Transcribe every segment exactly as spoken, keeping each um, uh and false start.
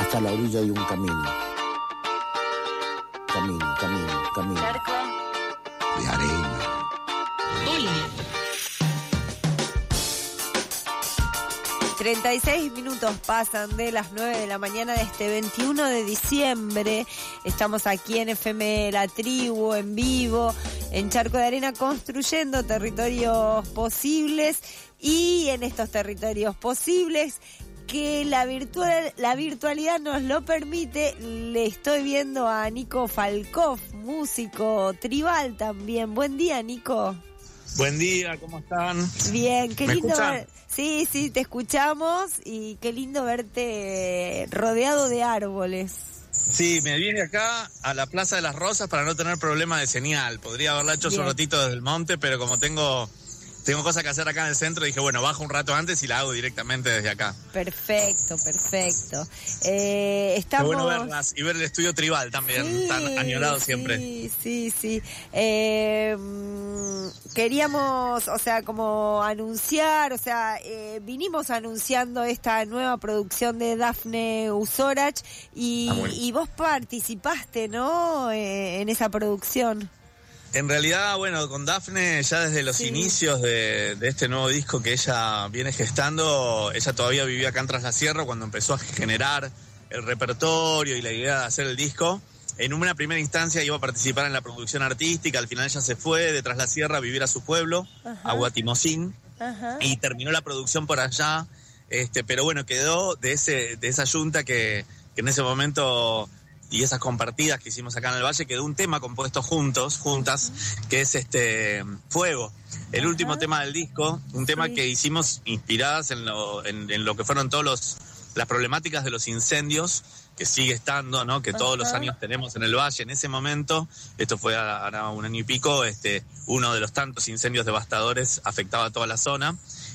hasta la orilla hay un camino. Camino, camino, camino. Charco. De arena. Hola. treinta y seis minutos pasan de las nueve de la mañana de este veintiuno de diciembre. Estamos aquí en F M La Tribu, en vivo, en Charco de Arena, construyendo territorios posibles. Y en estos territorios posibles, que la virtual, la virtualidad nos lo permite, le estoy viendo a Nico Falkov, músico tribal también. Buen día, Nico. Buen día, ¿cómo están? Bien, qué ¿Me lindo escuchan? ver. Sí, sí, te escuchamos y qué lindo verte rodeado de árboles. Sí, me vine acá a la Plaza de las Rosas para no tener problema de señal. Podría haberla hecho hace un ratito desde el monte, pero como tengo... Tengo cosas que hacer acá en el centro, dije, bueno, bajo un rato antes y la hago directamente desde acá. Perfecto, perfecto. Eh, estamos... Qué bueno verlas y ver el estudio tribal también, sí, tan añorado sí, siempre. Sí, sí, sí. Eh, queríamos, o sea, como anunciar, o sea, eh, vinimos anunciando esta nueva producción de Dafne Usorach y, ah, bueno. y vos participaste, ¿no?, eh, en esa producción. En realidad, bueno, con Dafne ya desde los sí. inicios de, de este nuevo disco que ella viene gestando, ella todavía vivía acá en Tras la Sierra cuando empezó a generar el repertorio y la idea de hacer el disco. En una primera instancia iba a participar en la producción artística, al final ella se fue de Tras la Sierra a vivir a su pueblo, Ajá. a Guatimocín, Ajá. y terminó la producción por allá, este, pero bueno, quedó de, ese, de esa yunta que, que en ese momento... y esas compartidas que hicimos acá en el Valle, quedó un tema compuesto juntos, juntas, que es este Fuego, el Ajá. último tema del disco, un tema sí. que hicimos inspiradas en lo, en, en lo que fueron todos los las problemáticas de los incendios, que sigue estando, ¿no? Que Ajá. todos los años tenemos en el Valle. En ese momento, esto fue ahora un año y pico, este, uno de los tantos incendios devastadores afectaba a toda la zona.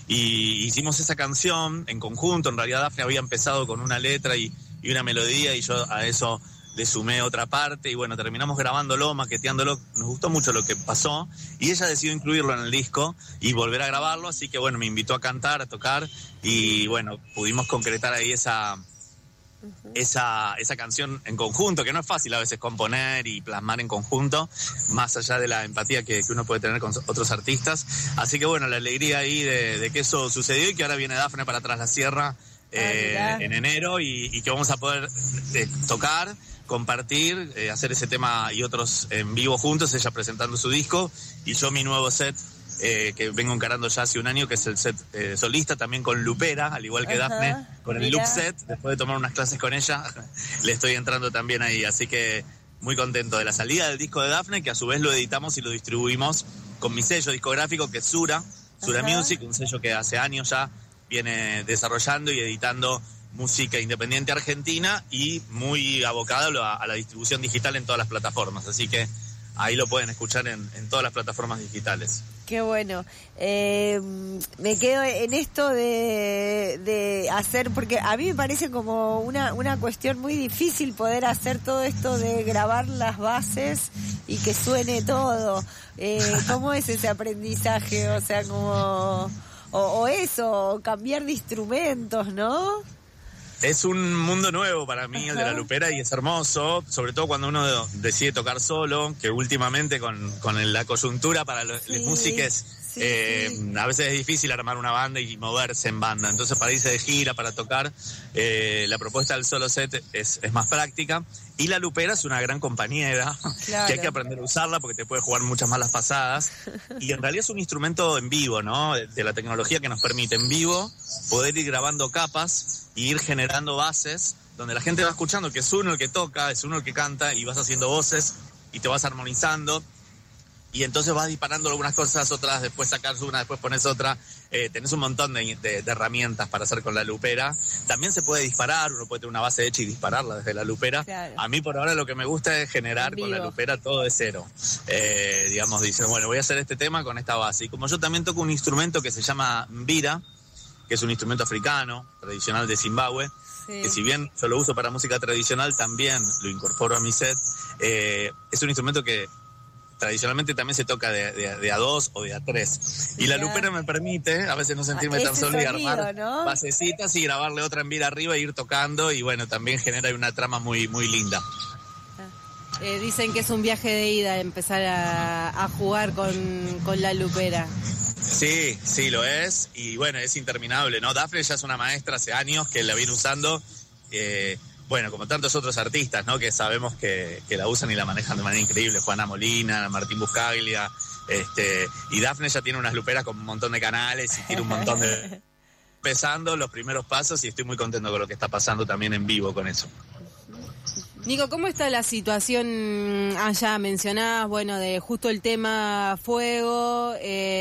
Y hicimos esa canción en conjunto. En realidad Dafne había empezado con una letra y, y una melodía, y yo a eso le sumé otra parte, y bueno, terminamos grabándolo, maqueteándolo, nos gustó mucho lo que pasó, y ella decidió incluirlo en el disco y volver a grabarlo, así que bueno, me invitó a cantar, a tocar, y bueno, pudimos concretar ahí esa, uh-huh. esa, esa canción en conjunto, que no es fácil a veces componer y plasmar en conjunto, más allá de la empatía que, que uno puede tener con otros artistas, así que bueno, la alegría ahí de, de que eso sucedió, y que ahora viene Dafne para Tras la Sierra eh, ah, en enero, y, y que vamos a poder eh, tocar, compartir, eh, hacer ese tema y otros en vivo juntos, ella presentando su disco y yo mi nuevo set eh, que vengo encarando ya hace un año, que es el set eh, solista, también con Lupera, al igual que Ajá, Dafne, con el Loop Set, después de tomar unas clases con ella, le estoy entrando también ahí, así que muy contento de la salida del disco de Dafne, que a su vez lo editamos y lo distribuimos con mi sello discográfico, que es Sura, Sura Ajá. Music, un sello que hace años ya viene desarrollando y editando música independiente argentina y muy abocada a, a la distribución digital en todas las plataformas. Así que ahí lo pueden escuchar en, en todas las plataformas digitales. Qué bueno. Eh, me quedo en esto de, de hacer, porque a mí me parece como una, una cuestión muy difícil poder hacer todo esto de grabar las bases y que suene todo. Eh, ¿Cómo es ese aprendizaje? O sea, como... O, o eso, o cambiar de instrumentos, ¿no? Es un mundo nuevo para mí, Ajá. el de la Lupera, y es hermoso, sobre todo cuando uno decide tocar solo, que últimamente con, con la coyuntura para los, sí, las músicas, sí, eh, sí. a veces es difícil armar una banda y moverse en banda. Entonces, para irse de gira, para tocar, eh, la propuesta del solo set es, es más práctica. Y la Lupera es una gran compañera, claro. que hay que aprender a usarla porque te puede jugar muchas malas pasadas. Y en realidad es un instrumento en vivo, ¿no? De, de la tecnología que nos permite en vivo poder ir grabando capas y ir generando bases donde la gente va escuchando que es uno el que toca, es uno el que canta, y vas haciendo voces y te vas armonizando. Y entonces vas disparando algunas cosas, otras, después sacas una, después pones otra. Eh, tenés un montón de, de, de herramientas para hacer con la Lupera. También se puede disparar, uno puede tener una base hecha y dispararla desde la Lupera. Claro. A mí por ahora lo que me gusta es generar con la Lupera todo de cero. Eh, digamos, dicen, bueno, voy a hacer este tema con esta base. Y como yo también toco un instrumento que se llama mbira, que es un instrumento africano, tradicional de Zimbabue, sí. que si bien yo lo uso para música tradicional, también lo incorporo a mi set. Eh, es un instrumento que tradicionalmente también se toca de, de, de a dos o de a tres. Y Mirá. la lupera me permite a veces no sentirme Ah, tan ese solo y sonido, armar ¿no? basecitas y grabarle otra en vida arriba e ir tocando. Y bueno, también genera una trama muy, muy linda. Eh, dicen que es un viaje de ida empezar a, a jugar con, con la lupera. Sí, sí, lo es. Y bueno, es interminable, ¿no? Dafne ya es una maestra hace años que la viene usando. Eh, bueno, como tantos otros artistas, ¿no? Que sabemos que, que la usan y la manejan de manera increíble. Juana Molina, Martín Buscaglia. Este, y Dafne ya tiene unas luperas con un montón de canales y tiene un montón de... empezando los primeros pasos y estoy muy contento con lo que está pasando también en vivo con eso. Nico, ¿cómo está la situación allá? Mencionabas, bueno, de justo el tema fuego,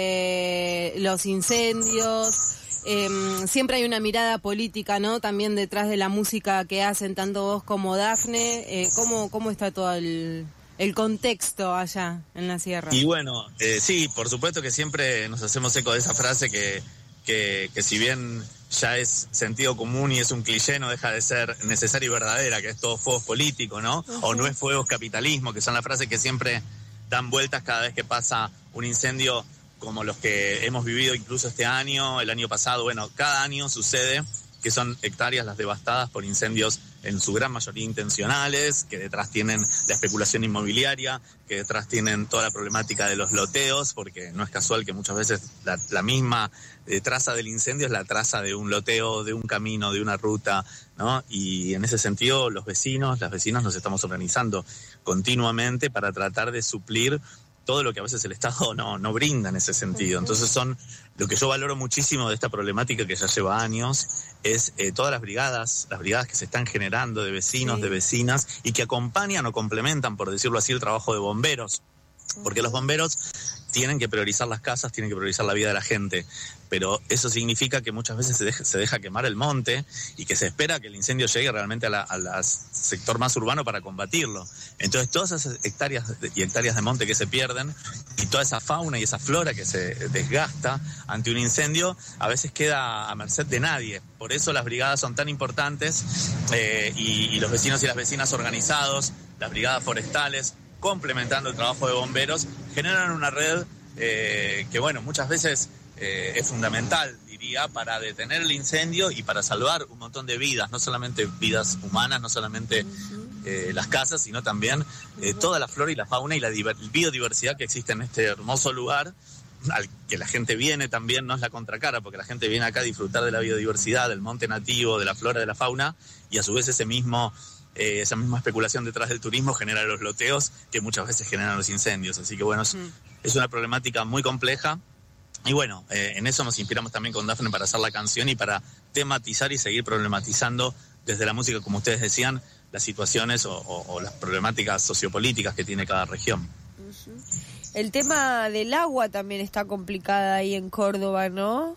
eh, los incendios, eh, siempre hay una mirada política, ¿no? También detrás de la música que hacen tanto vos como Dafne. Eh, ¿cómo, ¿Cómo está todo el, el contexto allá en la sierra? Y bueno, eh, sí, por supuesto que siempre nos hacemos eco de esa frase que, que, que si bien ya es sentido común y es un cliché, no deja de ser necesaria y verdadera, que es todo fuego político, ¿no? Uh-huh. O no es fuego, es capitalismo, que son las frases que siempre dan vueltas cada vez que pasa un incendio como los que hemos vivido incluso este año, el año pasado. Bueno, cada año sucede que son hectáreas las devastadas por incendios en su gran mayoría intencionales, que detrás tienen la especulación inmobiliaria, que detrás tienen toda la problemática de los loteos, porque no es casual que muchas veces la, la misma eh, traza del incendio es la traza de un loteo, de un camino, de una ruta, ¿no? Y en ese sentido los vecinos, las vecinas nos estamos organizando continuamente para tratar de suplir todo lo que a veces el Estado no, no brinda en ese sentido. Entonces son, lo que yo valoro muchísimo de esta problemática que ya lleva años, es eh, todas las brigadas, las brigadas que se están generando de vecinos, sí. de vecinas, y que acompañan o complementan, por decirlo así, el trabajo de bomberos. Porque los bomberos tienen que priorizar las casas, tienen que priorizar la vida de la gente, pero eso significa que muchas veces se deja, se deja quemar el monte y que se espera que el incendio llegue realmente al a la sector más urbano para combatirlo. Entonces todas esas hectáreas y hectáreas de monte que se pierden y toda esa fauna y esa flora que se desgasta ante un incendio a veces queda a merced de nadie. Por eso las brigadas son tan importantes eh, y, y los vecinos y las vecinas organizados, las brigadas forestales, complementando el trabajo de bomberos, generan una red eh, que, bueno, muchas veces eh, es fundamental, diría, para detener el incendio y para salvar un montón de vidas, no solamente vidas humanas, no solamente eh, las casas, sino también eh, toda la flora y la fauna y la biodiversidad que existe en este hermoso lugar, al que la gente viene también, no es la contracara, porque la gente viene acá a disfrutar de la biodiversidad, del monte nativo, de la flora, de la fauna, y a su vez ese mismo... Eh, esa misma especulación detrás del turismo genera los loteos que muchas veces generan los incendios. Así que bueno, es, mm. es una problemática muy compleja. Y bueno, eh, en eso nos inspiramos también con Dafne para hacer la canción y para tematizar y seguir problematizando desde la música, como ustedes decían, las situaciones o, o, o las problemáticas sociopolíticas que tiene cada región. Uh-huh. El tema del agua también está complicada ahí en Córdoba, ¿no?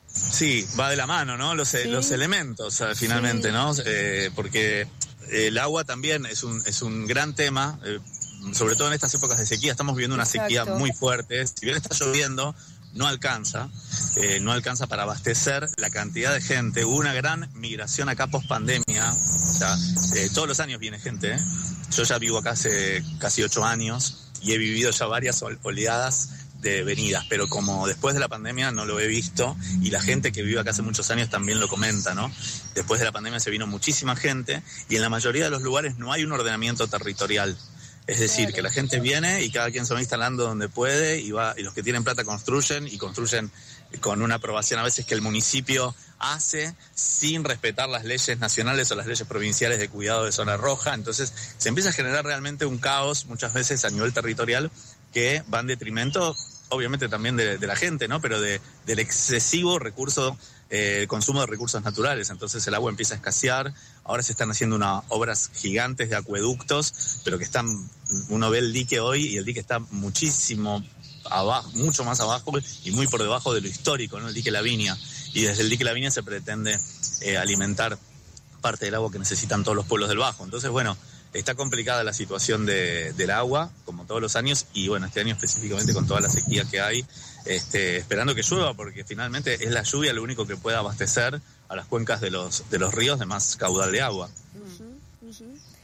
Sí, va de la mano, ¿no? Los, ¿Sí? los elementos, finalmente, sí. ¿no? Eh, porque... El agua también es un es un gran tema, eh, sobre todo en estas épocas de sequía. Estamos viviendo una Exacto. sequía muy fuerte. Si bien está lloviendo, no alcanza, eh, no alcanza para abastecer la cantidad de gente. Hubo una gran migración acá post pandemia. O sea, eh, todos los años viene gente. ¿eh? Yo ya vivo acá hace casi ocho años y he vivido ya varias oleadas de venidas, pero como después de la pandemia no lo he visto y la gente que vive acá hace muchos años también lo comenta, ¿no? Después de la pandemia se vino muchísima gente y en la mayoría de los lugares no hay un ordenamiento territorial. Es decir, que la gente viene y cada quien se va instalando donde puede y va y los que tienen plata construyen y construyen con una aprobación a veces que el municipio hace sin respetar las leyes nacionales o las leyes provinciales de cuidado de zona roja. Entonces se empieza a generar realmente un caos muchas veces a nivel territorial que va en detrimento, obviamente también de, de la gente, ¿no? Pero de, del excesivo recurso, eh, consumo de recursos naturales. Entonces el agua empieza a escasear. Ahora se están haciendo unas obras gigantes de acueductos, pero que están, uno ve el dique hoy y el dique está muchísimo abajo, mucho más abajo y muy por debajo de lo histórico, ¿no? El dique Lavinia. Y desde el dique Lavinia se pretende eh, alimentar parte del agua que necesitan todos los pueblos del Bajo. Entonces, bueno, está complicada la situación de, del agua, como todos los años, y bueno, este año específicamente con toda la sequía que hay, este, esperando que llueva, porque finalmente es la lluvia lo único que puede abastecer a las cuencas de los, de los ríos de más caudal de agua. Uh-huh, uh-huh.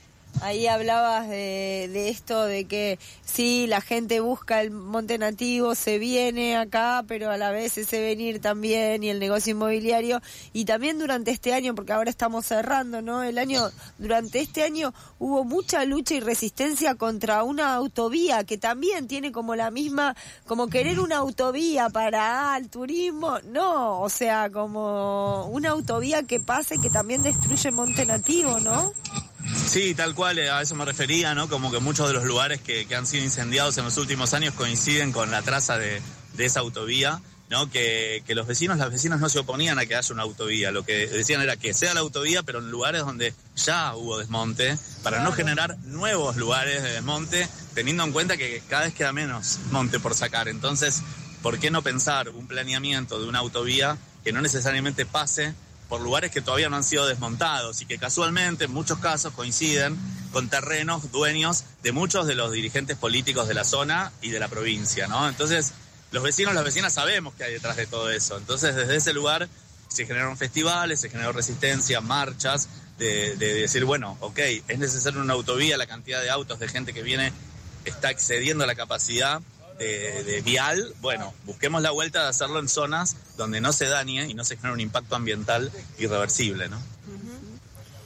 Ahí hablabas de, de esto, de que sí, la gente busca el monte nativo, se viene acá, pero a la vez ese venir también y el negocio inmobiliario. Y también durante este año, porque ahora estamos cerrando, ¿no? El año, durante este año hubo mucha lucha y resistencia contra una autovía que también tiene como la misma, como querer una autovía para ah, el turismo, no, o sea, como una autovía que pase que también destruye monte nativo, ¿no? Sí, tal cual, a eso me refería, ¿no? Como que muchos de los lugares que, que han sido incendiados en los últimos años coinciden con la traza de, de esa autovía, ¿no? Que, que los vecinos, las vecinas no se oponían a que haya una autovía, lo que decían era que sea la autovía, pero en lugares donde ya hubo desmonte, para claro. no generar nuevos lugares de desmonte, teniendo en cuenta que cada vez queda menos monte por sacar. Entonces, ¿por qué no pensar un planeamiento de una autovía que no necesariamente pase por lugares que todavía no han sido desmontados y que casualmente en muchos casos coinciden con terrenos dueños de muchos de los dirigentes políticos de la zona y de la provincia, ¿no? Entonces, los vecinos, las vecinas sabemos qué hay detrás de todo eso. Entonces, desde ese lugar se generaron festivales, se generó resistencia, marchas, de, de decir, bueno, ok, es necesaria una autovía, la cantidad de autos, de gente que viene está excediendo la capacidad De, de vial, bueno, busquemos la vuelta de hacerlo en zonas donde no se dañe y no se genere un impacto ambiental irreversible, ¿no? Uh-huh.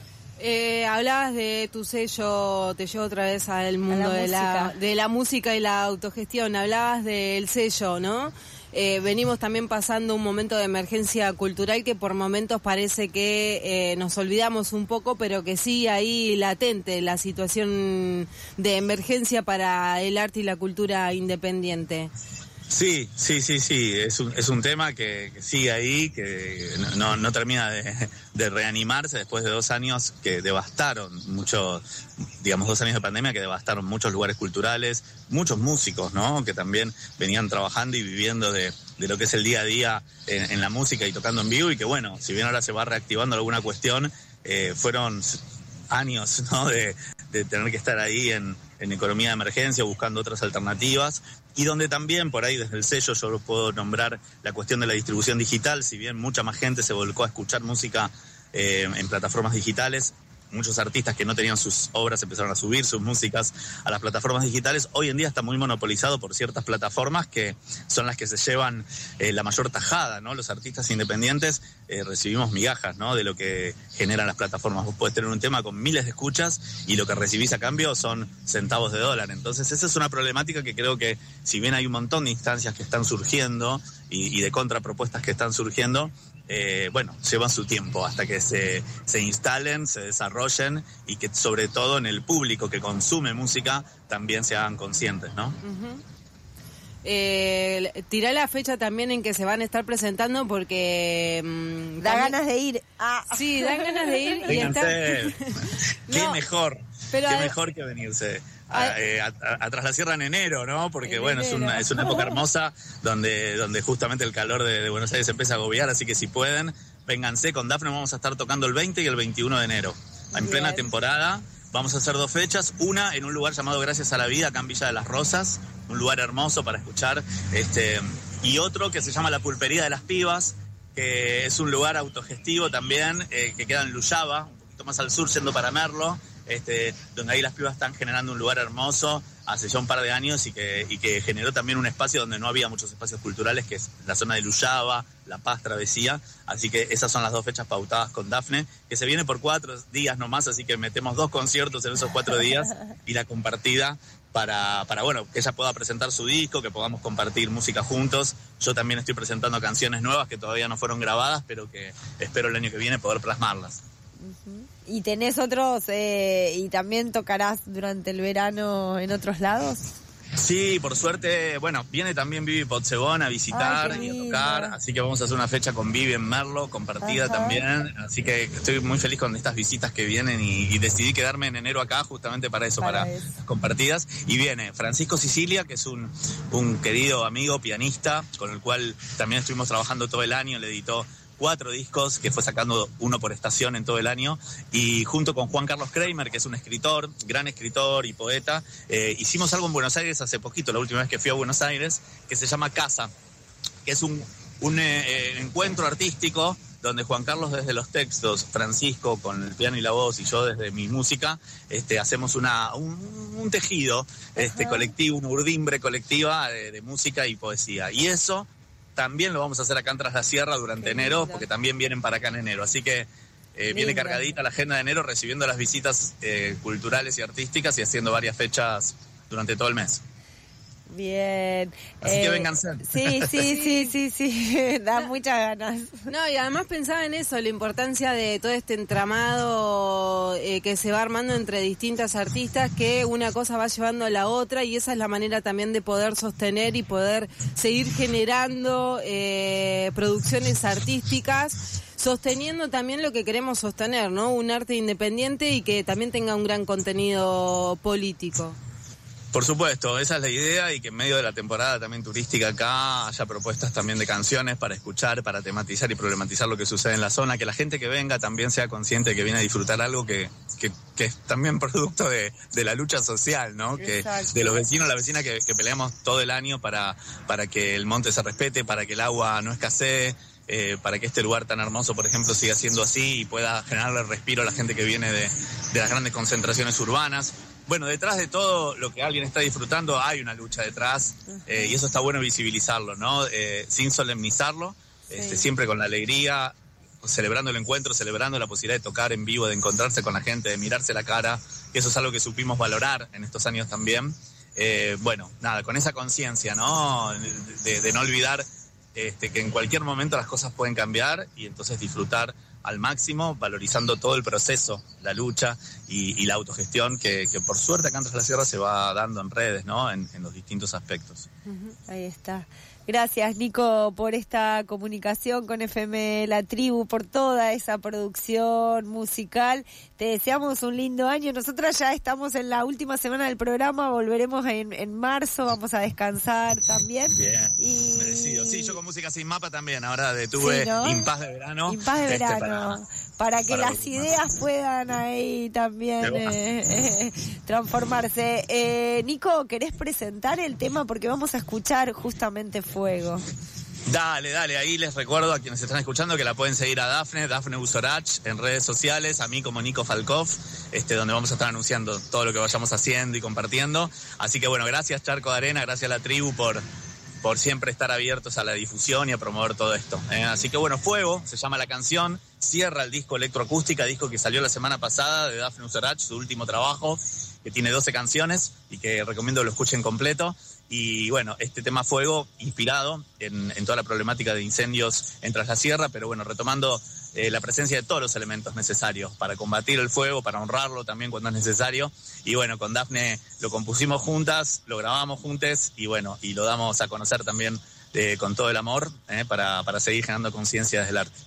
Eh, hablabas de tu sello, te llevo otra vez al mundo la de, la, de la música y la autogestión, hablabas del sello, ¿no? Eh, venimos también pasando un momento de emergencia cultural que por momentos parece que eh, nos olvidamos un poco, pero que sí ahí latente la situación de emergencia para el arte y la cultura independiente. Sí, sí, sí, sí, es un, es un tema que, que sigue ahí, que no, no termina de, de reanimarse después de dos años que devastaron mucho, digamos dos años de pandemia que devastaron muchos lugares culturales, muchos músicos, ¿no? Que también venían trabajando y viviendo de, de lo que es el día a día en, en la música y tocando en vivo y que bueno, si bien ahora se va reactivando alguna cuestión, eh, fueron años, ¿no? De, de tener que estar ahí en, en economía de emergencia buscando otras alternativas. Y donde también, por ahí desde el sello, yo puedo nombrar la cuestión de la distribución digital, si bien mucha más gente se volcó a escuchar música eh, en plataformas digitales, muchos artistas que no tenían sus obras empezaron a subir sus músicas a las plataformas digitales. Hoy en día está muy monopolizado por ciertas plataformas que son las que se llevan eh, la mayor tajada, ¿no? Los artistas independientes eh, recibimos migajas, ¿no? De lo que generan las plataformas. Vos podés tener un tema con miles de escuchas y lo que recibís a cambio son centavos de dólar. Entonces esa es una problemática que creo que si bien hay un montón de instancias que están surgiendo y, y de contrapropuestas que están surgiendo, Eh, bueno, llevan su tiempo hasta que se, se instalen, se desarrollen y que sobre todo en el público que consume música también se hagan conscientes, ¿no? Uh-huh. Eh, tirá la fecha también en que se van a estar presentando porque... Mmm, da también... ganas de ir. Ah. Sí, dan ganas de ir y estar... Qué no, mejor, pero qué a... mejor que venirse. A, eh, a, a, a Tras la Sierra en enero, ¿no? Porque en bueno, enero. es una, es una época hermosa donde, donde justamente el calor de, de Buenos Aires empieza a agobiar, así que si pueden, vénganse. Con Dafne vamos a estar tocando el veinte y el veintiuno de enero, en Bien. plena temporada. Vamos a hacer dos fechas, una en un lugar llamado Gracias a la Vida, acá en Villa de las Rosas, un lugar hermoso para escuchar, este, y otro que se llama La Pulpería de las Pibas, que es un lugar autogestivo también, eh, que queda en Luyaba, un poquito más al sur, yendo para Merlo, este, donde ahí las pibas están generando un lugar hermoso hace ya un par de años y que, y que generó también un espacio donde no había muchos espacios culturales, que es la zona de Luyaba, La Paz, Travesía. Así que esas son las dos fechas pautadas con Dafne, que se viene por cuatro días nomás, así que metemos dos conciertos en esos cuatro días y la compartida para, para bueno, que ella pueda presentar su disco, que podamos compartir música juntos. Yo también estoy presentando canciones nuevas que todavía no fueron grabadas, pero que espero el año que viene poder plasmarlas. Uh-huh. ¿Y tenés otros, eh, y también tocarás durante el verano en otros lados? Sí, por suerte, bueno, viene también Vivi Potsebón a visitar Ay, y a tocar, así que vamos a hacer una fecha con Vivi en Merlo, compartida Ajá. también, así que estoy muy feliz con estas visitas que vienen y, y decidí quedarme en enero acá justamente para eso, para, para eso. Las compartidas. Y viene Francisco Sicilia, que es un, un querido amigo pianista, con el cual también estuvimos trabajando todo el año, le editó cuatro discos, que fue sacando uno por estación en todo el año, y junto con Juan Carlos Kramer, que es un escritor, gran escritor y poeta, eh, hicimos algo en Buenos Aires hace poquito, la última vez que fui a Buenos Aires, que se llama Casa, que es un, un eh, encuentro artístico donde Juan Carlos desde los textos, Francisco con el piano y la voz y yo desde mi música, este, hacemos una, un, un tejido este, uh-huh. colectivo, una urdimbre colectiva de, de música y poesía. Y eso también lo vamos a hacer acá en Tras la Sierra durante Qué enero, lindo. Porque también vienen para acá en enero. Así que eh, viene cargadita la agenda de enero, recibiendo las visitas eh, culturales y artísticas y haciendo varias fechas durante todo el mes. Bien. Así eh, que vénganse. Sí, sí, sí, sí, sí, da muchas ganas. No, y además pensaba en eso, la importancia de todo este entramado eh, que se va armando entre distintas artistas, que una cosa va llevando a la otra, y esa es la manera también de poder sostener y poder seguir generando eh, producciones artísticas, sosteniendo también lo que queremos sostener, ¿no? Un arte independiente y que también tenga un gran contenido político. Por supuesto, esa es la idea, y que en medio de la temporada también turística acá haya propuestas también de canciones para escuchar, para tematizar y problematizar lo que sucede en la zona, que la gente que venga también sea consciente de que viene a disfrutar algo que, que, que es también producto de, de la lucha social, ¿no? Que de los vecinos, la vecina que, que peleamos todo el año para, para que el monte se respete, para que el agua no escasee, eh, para que este lugar tan hermoso, por ejemplo, siga siendo así y pueda generarle respiro a la gente que viene de, de las grandes concentraciones urbanas. Bueno, detrás de todo lo que alguien está disfrutando hay una lucha detrás, eh, y eso está bueno visibilizarlo, ¿no? Eh, sin solemnizarlo, sí. este, siempre con la alegría, celebrando el encuentro, celebrando la posibilidad de tocar en vivo, de encontrarse con la gente, de mirarse la cara, que eso es algo que supimos valorar en estos años también. Eh, bueno, nada, con esa conciencia, ¿no? De, de no olvidar este, que en cualquier momento las cosas pueden cambiar, y entonces disfrutar al máximo, valorizando todo el proceso, la lucha y, y la autogestión que, que por suerte acá en Tras la Sierra se va dando en redes, ¿no? En, en los distintos aspectos. Uh-huh. Ahí está. Gracias, Nico, por esta comunicación con F M La Tribu, por toda esa producción musical. Te deseamos un lindo año. Nosotras ya estamos en la última semana del programa, volveremos en, en marzo, vamos a descansar también. Bien, y... merecido. Sí, yo con Música Sin Mapa también, ahora detuve sí, ¿no? Impas de Verano. Impas de Verano, este, para, para que para las ideas puedan ahí también eh, eh, transformarse. Eh, Nico, ¿querés presentar el tema? Porque vamos a escuchar justamente Fuego. Dale, dale, ahí les recuerdo a quienes están escuchando que la pueden seguir a Dafne, Dafne Usorach, en redes sociales, a mí como Nico Falkov, este, donde vamos a estar anunciando todo lo que vayamos haciendo y compartiendo. Así que bueno, gracias Charco de Arena, gracias a la tribu por, por siempre estar abiertos a la difusión y a promover todo esto. ¿eh? Así que bueno, Fuego, se llama la canción, cierra el disco Electroacústica, disco que salió la semana pasada de Dafne Usorach, su último trabajo, que tiene doce canciones y que recomiendo lo escuchen completo. Y bueno, este tema Fuego, inspirado en, en toda la problemática de incendios en Tras la Sierra, pero bueno, retomando eh, la presencia de todos los elementos necesarios para combatir el fuego, para honrarlo también cuando es necesario. Y bueno, con Dafne lo compusimos juntas, lo grabamos juntas y bueno, y lo damos a conocer también eh, con todo el amor eh, para, para seguir generando conciencia desde el arte.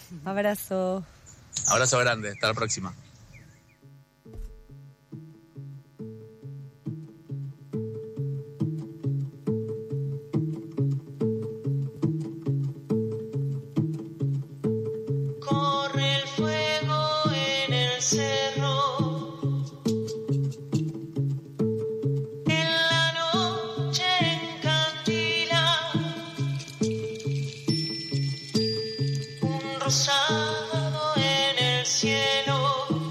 Abrazo. Abrazo grande, hasta la próxima. Rosado en el cielo.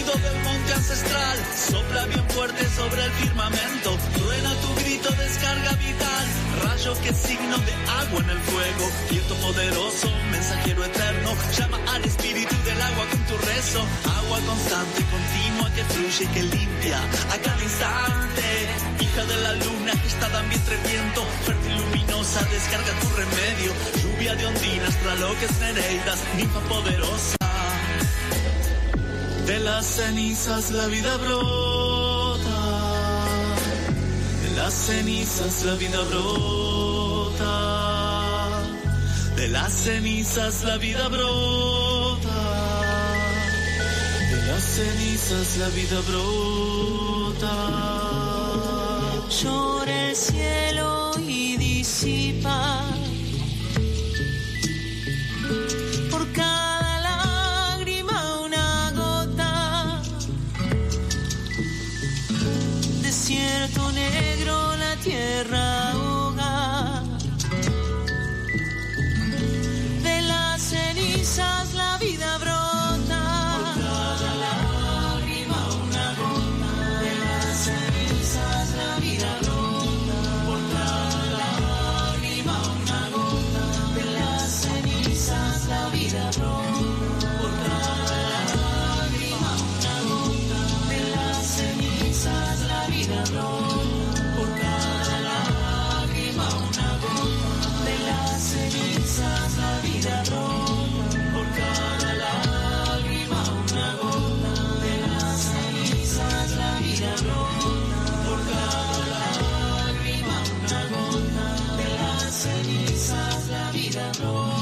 viento del monte ancestral sopla bien fuerte sobre el firmamento. Truena tu grito, descarga vital, rayo que es signo de agua en el fuego. Viento poderoso, mensajero eterno, llama al espíritu del agua con tu rezo. Agua constante, continua que fluye y que limpia a cada instante. Hija de la luna, gestada en vientre viento, fértil luminosa, descarga tu remedio. Lluvia de ondinas, traloques, nereidas, ninfa poderosa. De las cenizas la vida brota, de las cenizas la vida brota, de las cenizas la vida brota, de las cenizas la vida brota. Llora el cielo y disipa por cada lágrima una gota. Desierto negro la tierra ahoga. De las cenizas la vida brota. Por cada lágrima una gota. De las cenizas la vida brota. Por cada lágrima una gota. De las cenizas la vida brota. Por cada lágrima una gota. De las cenizas la vida brota. Por cada lágrima una gota. De las cenizas la vida brota. Por cada lágrima una gota. De las cenizas la vida brota. Por cada lágrima una gota. De las cenizas la vida brota.